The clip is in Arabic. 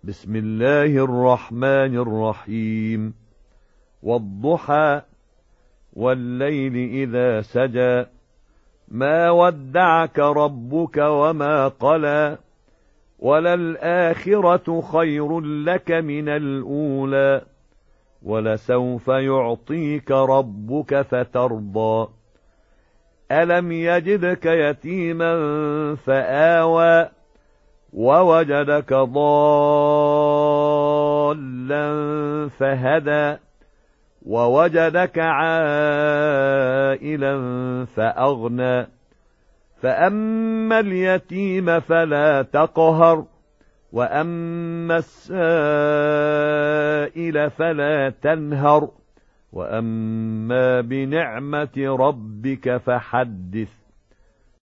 بسم الله الرحمن الرحيم. والضحى والليل إذا سجى ما ودعك ربك وما قلى وللآخرة خير لك من الأولى ولسوف يعطيك ربك فترضى ألم يجدك يتيما فآوى ووجدك ضالا فهدى ووجدك عائلا فأغنى فأما اليتيم فلا تقهر وأما السائل فلا تنهر وأما بنعمة ربك فحدث